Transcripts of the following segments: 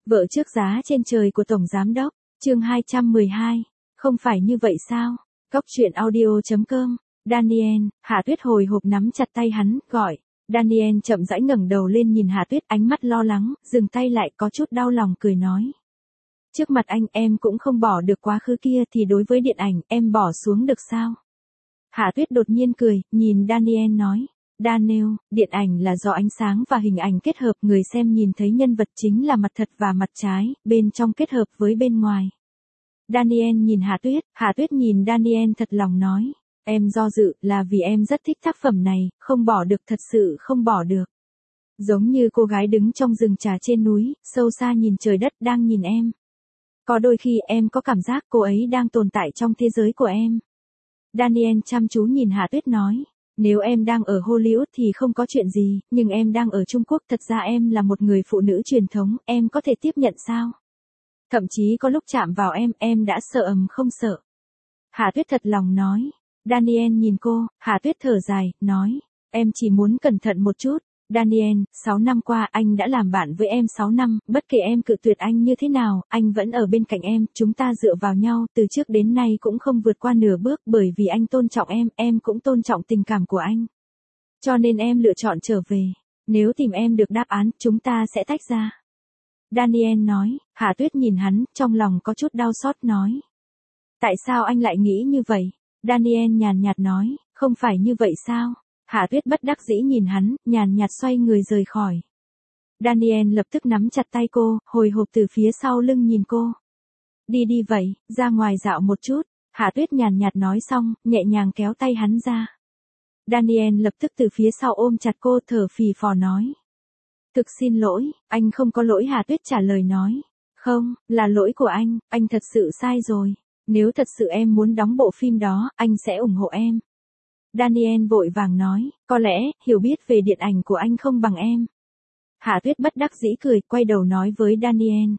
Vợ trước giá trên trời của Tổng Giám Đốc, chương 212. Không phải như vậy sao? Cóc truyện audio.com. Daniel, Hạ Tuyết hồi hộp nắm chặt tay hắn, gọi. Daniel chậm rãi ngẩng đầu lên nhìn Hạ Tuyết, ánh mắt lo lắng, dừng tay lại có chút đau lòng cười nói. Trước mặt anh em cũng không bỏ được quá khứ kia thì đối với điện ảnh em bỏ xuống được sao? Hạ Tuyết đột nhiên cười, nhìn Daniel nói. Daniel, điện ảnh là do ánh sáng và hình ảnh kết hợp, người xem nhìn thấy nhân vật chính là mặt thật và mặt trái, bên trong kết hợp với bên ngoài. Daniel nhìn Hạ Tuyết nhìn Daniel thật lòng nói. Em do dự là vì em rất thích tác phẩm này, không bỏ được, thật sự không bỏ được. Giống như cô gái đứng trong rừng trà trên núi, sâu xa nhìn trời đất đang nhìn em. Có đôi khi em có cảm giác cô ấy đang tồn tại trong thế giới của em. Daniel chăm chú nhìn Hạ Tuyết nói. Nếu em đang ở Hollywood thì không có chuyện gì, nhưng em đang ở Trung Quốc, thật ra em là một người phụ nữ truyền thống, em có thể tiếp nhận sao? Thậm chí có lúc chạm vào em đã sợ không sợ. Hạ Tuyết thật lòng nói. Daniel nhìn cô, Hạ Tuyết thở dài, nói. Em chỉ muốn cẩn thận một chút. Daniel, 6 năm qua anh đã làm bạn với em 6 năm, bất kể em cự tuyệt anh như thế nào, anh vẫn ở bên cạnh em, chúng ta dựa vào nhau, từ trước đến nay cũng không vượt qua nửa bước, bởi vì anh tôn trọng em cũng tôn trọng tình cảm của anh. Cho nên em lựa chọn trở về. Nếu tìm em được đáp án, chúng ta sẽ tách ra. Daniel nói. Hạ Tuyết nhìn hắn, trong lòng có chút đau xót nói. Tại sao anh lại nghĩ như vậy? Daniel nhàn nhạt nói. Không phải như vậy sao? Hạ Tuyết bất đắc dĩ nhìn hắn, nhàn nhạt xoay người rời khỏi. Daniel lập tức nắm chặt tay cô, hồi hộp từ phía sau lưng nhìn cô. Đi vậy, ra ngoài dạo một chút. Hạ Tuyết nhàn nhạt nói xong, nhẹ nhàng kéo tay hắn ra. Daniel lập tức từ phía sau ôm chặt cô, thở phì phò nói. Thực xin lỗi, anh không có lỗi. Hạ Tuyết trả lời nói. Không, là lỗi của anh thật sự sai rồi. Nếu thật sự em muốn đóng bộ phim đó, anh sẽ ủng hộ em. Daniel vội vàng nói, có lẽ, hiểu biết về điện ảnh của anh không bằng em. Hạ Tuyết bất đắc dĩ cười, quay đầu nói với Daniel.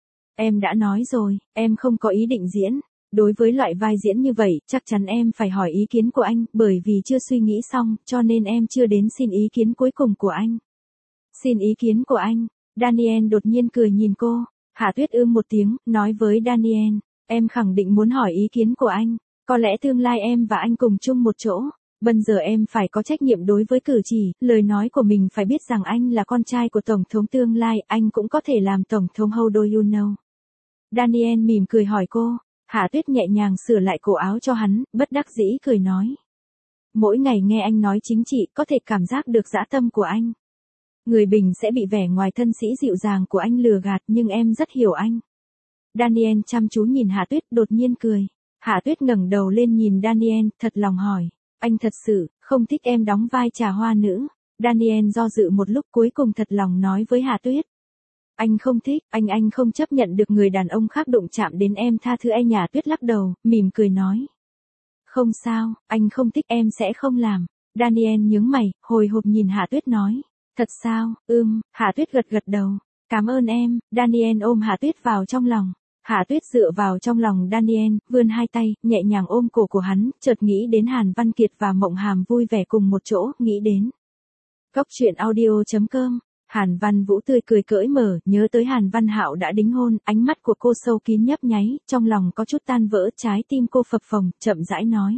Em đã nói rồi, em không có ý định diễn. Đối với loại vai diễn như vậy, chắc chắn em phải hỏi ý kiến của anh, bởi vì chưa suy nghĩ xong, cho nên em chưa đến xin ý kiến cuối cùng của anh. Xin ý kiến của anh. Daniel đột nhiên cười nhìn cô. Hạ Tuyết một tiếng, nói với Daniel. Em khẳng định muốn hỏi ý kiến của anh. Có lẽ tương lai em và anh cùng chung một chỗ. Bây giờ em phải có trách nhiệm đối với cử chỉ, lời nói của mình, phải biết rằng anh là con trai của Tổng thống tương lai, anh cũng có thể làm Tổng thống, how do you know? Daniel mỉm cười hỏi cô. Hạ Tuyết nhẹ nhàng sửa lại cổ áo cho hắn, bất đắc dĩ cười nói. Mỗi ngày nghe anh nói chính trị, có thể cảm giác được dã tâm của anh. Người bình sẽ bị vẻ ngoài thân sĩ dịu dàng của anh lừa gạt, nhưng em rất hiểu anh. Daniel chăm chú nhìn Hạ Tuyết, đột nhiên cười. Hạ Tuyết ngẩng đầu lên nhìn Daniel, thật lòng hỏi. Anh thật sự không thích em đóng vai trà hoa nữ? Daniel do dự một lúc, cuối cùng thật lòng nói với Hạ Tuyết. Anh không thích, anh không chấp nhận được người đàn ông khác đụng chạm đến em, tha thứ anh. Hạ Tuyết lắc đầu, mỉm cười nói. Không sao, anh không thích em sẽ không làm. Daniel nhướng mày, hồi hộp nhìn Hạ Tuyết nói. Thật sao? Hạ Tuyết gật đầu. Cảm ơn em. Daniel ôm Hạ Tuyết vào trong lòng. Hạ Tuyết dựa vào trong lòng Daniel, vươn hai tay, nhẹ nhàng ôm cổ của hắn, chợt nghĩ đến Hàn Văn Kiệt và Mộng Hàm vui vẻ cùng một chỗ, nghĩ đến. Cóc truyện audio.com. Hàn Văn Vũ tươi cười cởi mở, nhớ tới Hàn Văn Hạo đã đính hôn, ánh mắt của cô sâu kín nhấp nháy, trong lòng có chút tan vỡ, trái tim cô phập phồng, chậm rãi nói.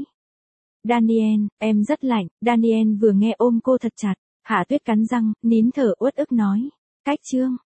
Daniel, em rất lạnh. Daniel vừa nghe ôm cô thật chặt. Hạ Tuyết cắn răng, nín thở uất ức nói. Cách chương.